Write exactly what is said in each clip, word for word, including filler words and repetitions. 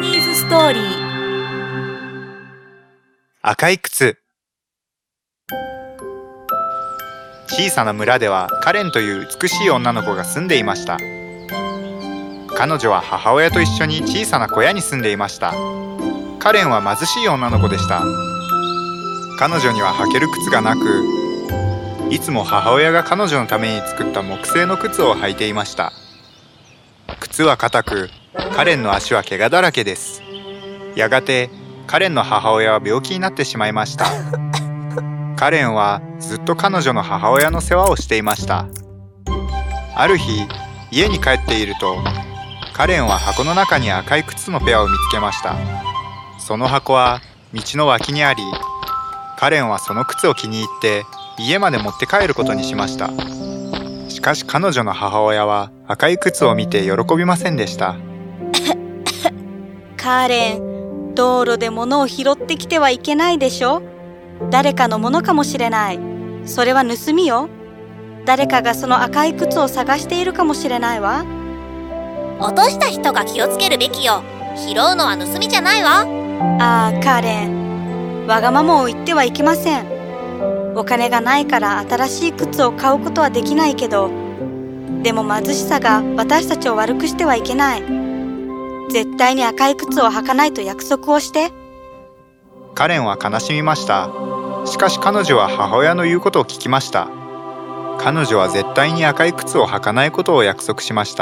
ニーズストーリー。 赤い靴。小さな村ではカレンという美しい女の子が住んでいました。彼女は母親と一緒に小さな小屋に住んでいました。カレンは貧しい女の子でした。彼女には履ける靴がなく、いつも母親が彼女のために作った木製の靴を履いていました。靴は硬く、カレンの足は怪我だらけです。やがてカレンの母親は病気になってしまいました。カレンはずっと彼女の母親の世話をしていました。ある日、家に帰っていると、カレンは箱の中に赤い靴のペアを見つけました。その箱は道の脇にあり、カレンはその靴を気に入って家まで持って帰ることにしました。しかし彼女の母親は赤い靴を見て喜びませんでした。 カレン、道路で物を拾ってきてはいけないでしょ。誰かのものかもしれない。それは盗みよ。誰かがその赤い靴を探しているかもしれないわ。 落とした人が気をつけるべきよ。拾うのは盗みじゃないわ。 ああ、カレン、わがままを言ってはいけません。お金がないから新しい靴を買うことはできないけど、でも貧しさが私たちを悪くしてはいけない。絶対に赤い靴を履かないと約束をして。 カレンは悲しみました。しかし彼女は母親の言うことを聞きました。彼女は絶対に赤い靴を履かないことを約束しました。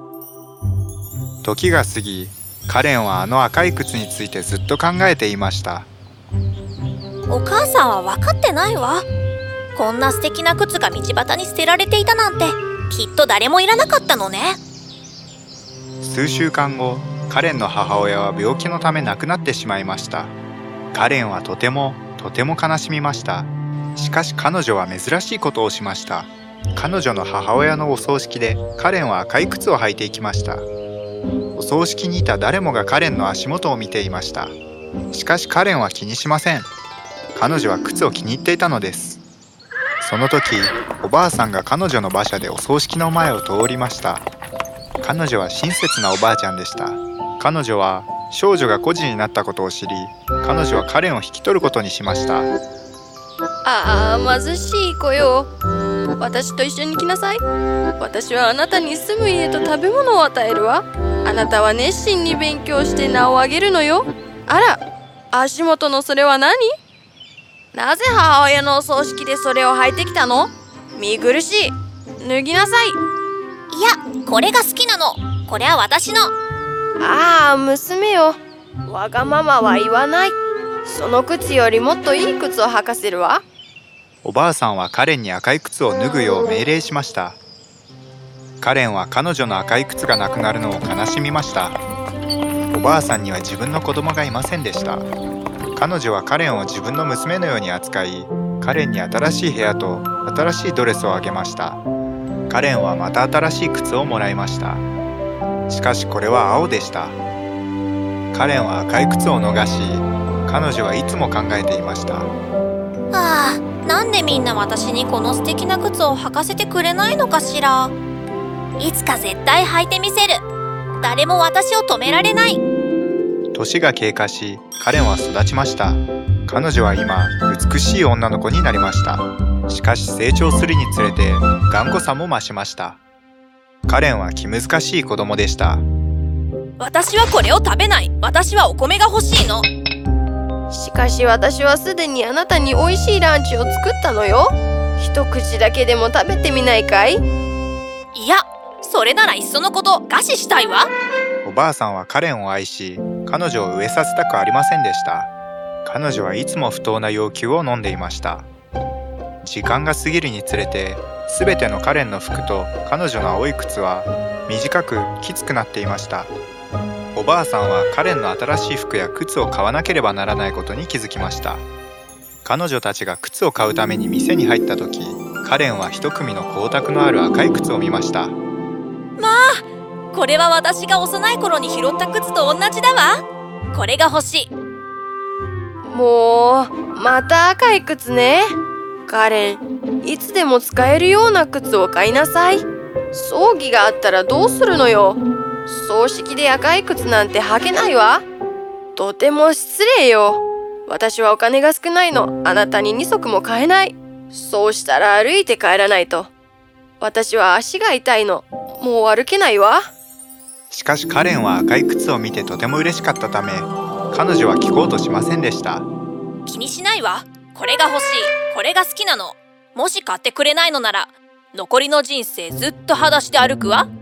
時が過ぎ、カレンはあの赤い靴についてずっと考えていました。 お母さんは分かってないわ。こんな素敵な靴が道端に捨てられていたなんて、きっと誰もいらなかったのね。 数週間後、カレンの母親は病気のため亡くなってしまいました。カレンはとてもとても悲しみました。しかし彼女は珍しいことをしました。彼女の母親のお葬式でカレンは赤い靴を履いていきました。お葬式にいた誰もがカレンの足元を見ていました。しかしカレンは気にしません。彼女は靴を気に入っていたのです。その時、おばあさんが彼女の馬車でお葬式の前を通りました。彼女は親切なおばあちゃんでした。彼女は少女が孤児になったことを知り、彼女はカレンを引き取ることにしました。 ああ、貧しい子よ。私と一緒に来なさい。私はあなたに住む家と食べ物を与えるわ。あなたは熱心に勉強して名を上げるのよ。あら、足元のそれは何？なぜ母親のお葬式でそれを履いてきたの？見苦しい。脱ぎなさい。 いや、これが好きなの。これは私の。 ああ、娘よ。わがままは言わない。その靴よりもっといい靴を履かせるわ。 おばあさんはカレンに赤い靴を脱ぐよう命令しました。カレンは彼女の赤い靴がなくなるのを悲しみました。おばあさんには自分の子供がいませんでした。彼女はカレンを自分の娘のように扱い、カレンに新しい部屋と新しいドレスをあげました。カレンはまた新しい靴をもらいました。しかしこれは青でした。カレンは赤い靴を逃し、彼女はいつも考えていました。 ああ、なんでみんな私にこの素敵な靴を履かせてくれないのかしら。いつか絶対履いてみせる。誰も私を止められない。 年が経過し、カレンは育ちました。彼女は今、美しい女の子になりました。しかし成長するにつれて頑固さも増しました。カレンは気難しい子供でした。 私はこれを食べない。私はお米が欲しいの。 しかし私はすでにあなたにおいしいランチを作ったのよ。一口だけでも食べてみないかい？ いや、それならいっそのこと餓死したいわ。 おばあさんはカレンを愛し、彼女を飢えさせたくありませんでした。彼女はいつも不当な要求を飲んでいました。時間が過ぎるにつれて、すべてのカレンの服と彼女の青い靴は短くきつくなっていました。おばあさんはカレンの新しい服や靴を買わなければならないことに気づきました。彼女たちが靴を買うために店に入った時、カレンは一組の光沢のある赤い靴を見ました。 まあ、これは私が幼い頃に拾った靴と同じだわ。これが欲しい。 もう、また赤い靴ね。カレン、いつでも使えるような靴を買いなさい。葬儀があったらどうするのよ。 葬式で赤い靴なんて履けないわ。とても失礼よ。私はお金が少ないの。あなたにに足も買えない。そうしたら歩いて帰らないと。私は足が痛いの。もう歩けないわ。 しかしカレンは赤い靴を見てとても嬉しかったため、彼女は聞こうとしませんでした。 気にしないわ。これが欲しい。これが好きなの。もし買ってくれないのなら残りの人生ずっと裸足で歩くわ。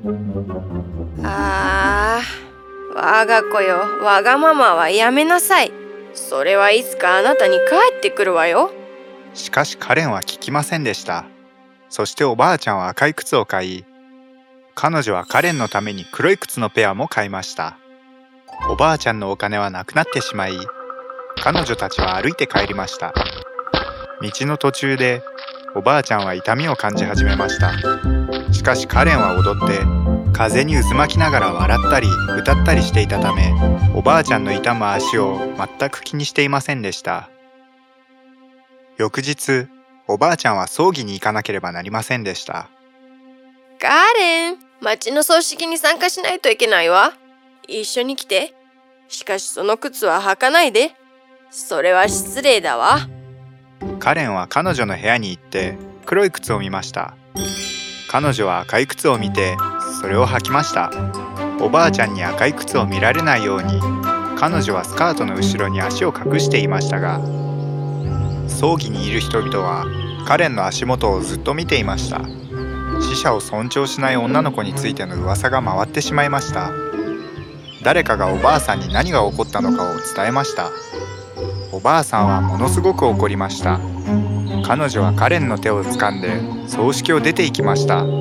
ああ、我が子よ、わがままはやめなさい。それはいつかあなたに帰ってくるわよ。 しかしカレンは聞きませんでした。そしておばあちゃんは赤い靴を買い、彼女はカレンのために黒い靴のペアも買いました。おばあちゃんのお金はなくなってしまい、彼女たちは歩いて帰りました。道の途中でおばあちゃんは痛みを感じ始めました。しかしカレンは踊って風に渦巻きながら笑ったり歌ったりしていたため、おばあちゃんの痛む足を全く気にしていませんでした。翌日、おばあちゃんは葬儀に行かなければなりませんでした。 カレン、町の葬式に参加しないといけないわ。一緒に来て。しかしその靴は履かないで。それは失礼だわ。 カレンは彼女の部屋に行って黒い靴を見ました。彼女は赤い靴を見てそれを履きました。おばあちゃんに赤い靴を見られないように彼女はスカートの後ろに足を隠していましたが、葬儀にいる人々はカレンの足元をずっと見ていました。死者を尊重しない女の子についての噂が回ってしまいました。誰かがおばあさんに何が起こったのかを伝えました。おばあさんはものすごく怒りました。彼女はカレンの手を掴んで葬式を出て行きました。 うん、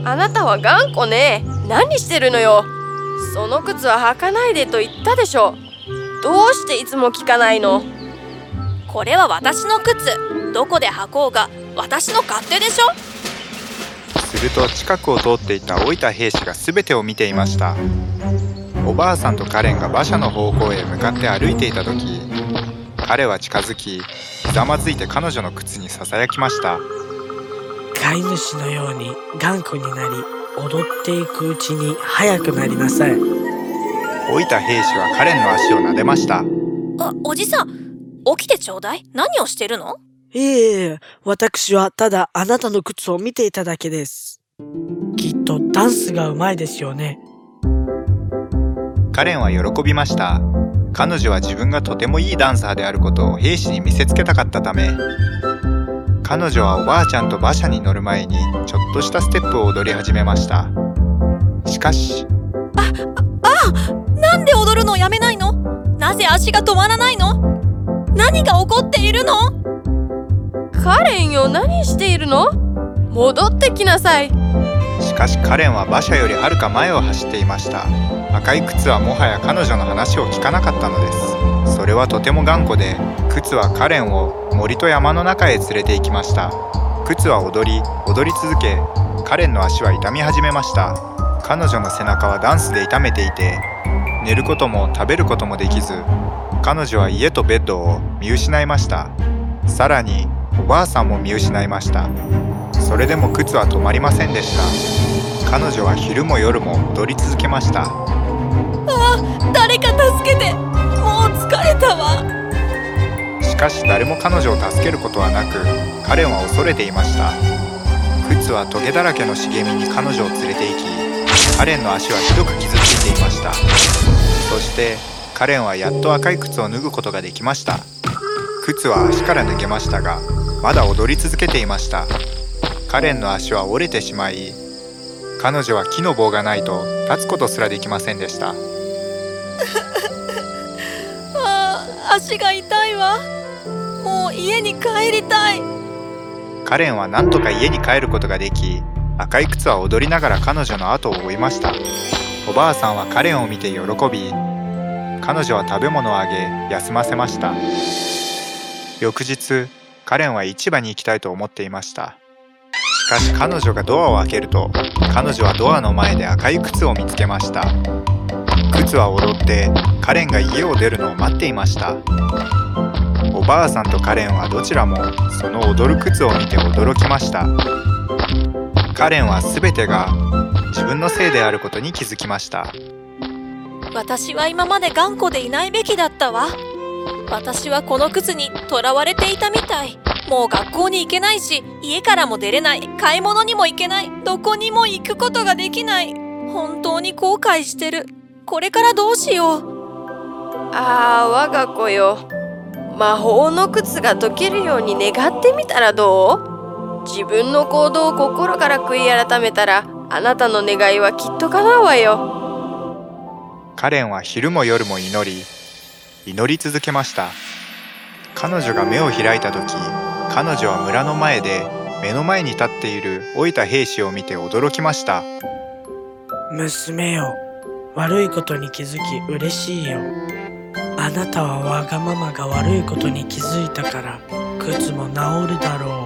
あなたは頑固ね。何してるのよ。その靴は履かないでと言ったでしょ。どうしていつも聞かないの。 これは私の靴。どこで履こうが私の勝手でしょ。 すると近くを通っていた老いた兵士が全てを見ていました。おばあさんとカレンが馬車の方向へ向かって歩いていた時、彼は近づき、ひざまずいて彼女の靴にささやきました。 飼い主のように頑固になり、踊っていくうちに速くなりなさい。 老いた兵士はカレンの足を撫でました。 あ、おじさん、起きてちょうだい。何をしてるの？ いえいえ、私はただあなたの靴を見ていただけです。きっとダンスがうまいですよね。 カレンは喜びました。彼女は自分がとてもいいダンサーであることを兵士に見せつけたかったため、彼女はおばあちゃんと馬車に乗る前にちょっとしたステップを踊り始めました。しかし、 あ、あ、あ、なんで踊るのをやめないの？なぜ足が止まらないの？何が起こっているの？ カレンよ、何しているの？戻ってきなさい。 しかしカレンは馬車よりはるか前を走っていました。赤い靴はもはや彼女の話を聞かなかったのです。それはとても頑固で、靴はカレンを森と山の中へ連れて行きました。靴は踊り踊り続け、カレンの足は痛み始めました。彼女の背中はダンスで痛めていて、寝ることも食べることもできず、彼女は家とベッドを見失いました。さらにおばあさんも見失いました。それでも靴は止まりませんでした。彼女は昼も夜も踊り続けました。 あ、誰か助けて。もう疲れたわ。 しかし誰も彼女を助けることはなく、カレンは恐れていました。靴はトゲだらけの茂みに彼女を連れて行き、カレンの足はひどく傷ついていました。そしてカレンはやっと赤い靴を脱ぐことができました。靴は足から抜けましたが、まだ踊り続けていました。カレンの足は折れてしまい、彼女は木の棒がないと立つことすらできませんでした。 ああ、足が痛いわ。もう家に帰りたい。 カレンは何とか家に帰ることができ、赤い靴は踊りながら彼女の後を追いました。おばあさんはカレンを見て喜び、彼女は食べ物をあげ休ませました。翌日、カレンは市場に行きたいと思っていました。しかし彼女がドアを開けると、彼女はドアの前で赤い靴を見つけました。靴は踊ってカレンが家を出るのを待っていました。おばあさんとカレンはどちらもその踊る靴を見て驚きました。カレンはすべてが自分のせいであることに気づきました。 私は今まで頑固でいないべきだったわ。私はこの靴にとらわれていたみたい。もう学校に行けないし、家からも出れない、買い物にも行けない、どこにも行くことができない。本当に後悔してる。これからどうしよう。 ああ、我が子よ。魔法の靴が解けるように願ってみたらどう？自分の行動を心から悔い改めたら、あなたの願いはきっと叶うわよ。 カレンは昼も夜も祈り、祈り続けました。彼女が目を開いた時、彼女は村の前で目の前に立っている老いた兵士を見て驚きました。 娘よ、悪いことに気づき嬉しいよ。あなたはわがままが悪いことに気づいたから靴も治るだろ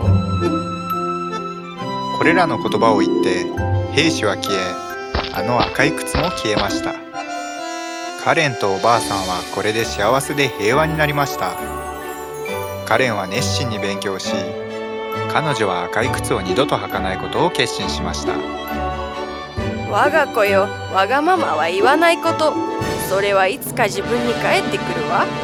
う。これらの言葉を言って兵士は消え、あの赤い靴も消えました。カレンとおばあさんはこれで幸せで平和になりました。カレンは熱心に勉強し、彼女は赤い靴を二度と履かないことを決心しました。 我が子よ、わがままは言わないこと。それはいつか自分に返ってくるわ。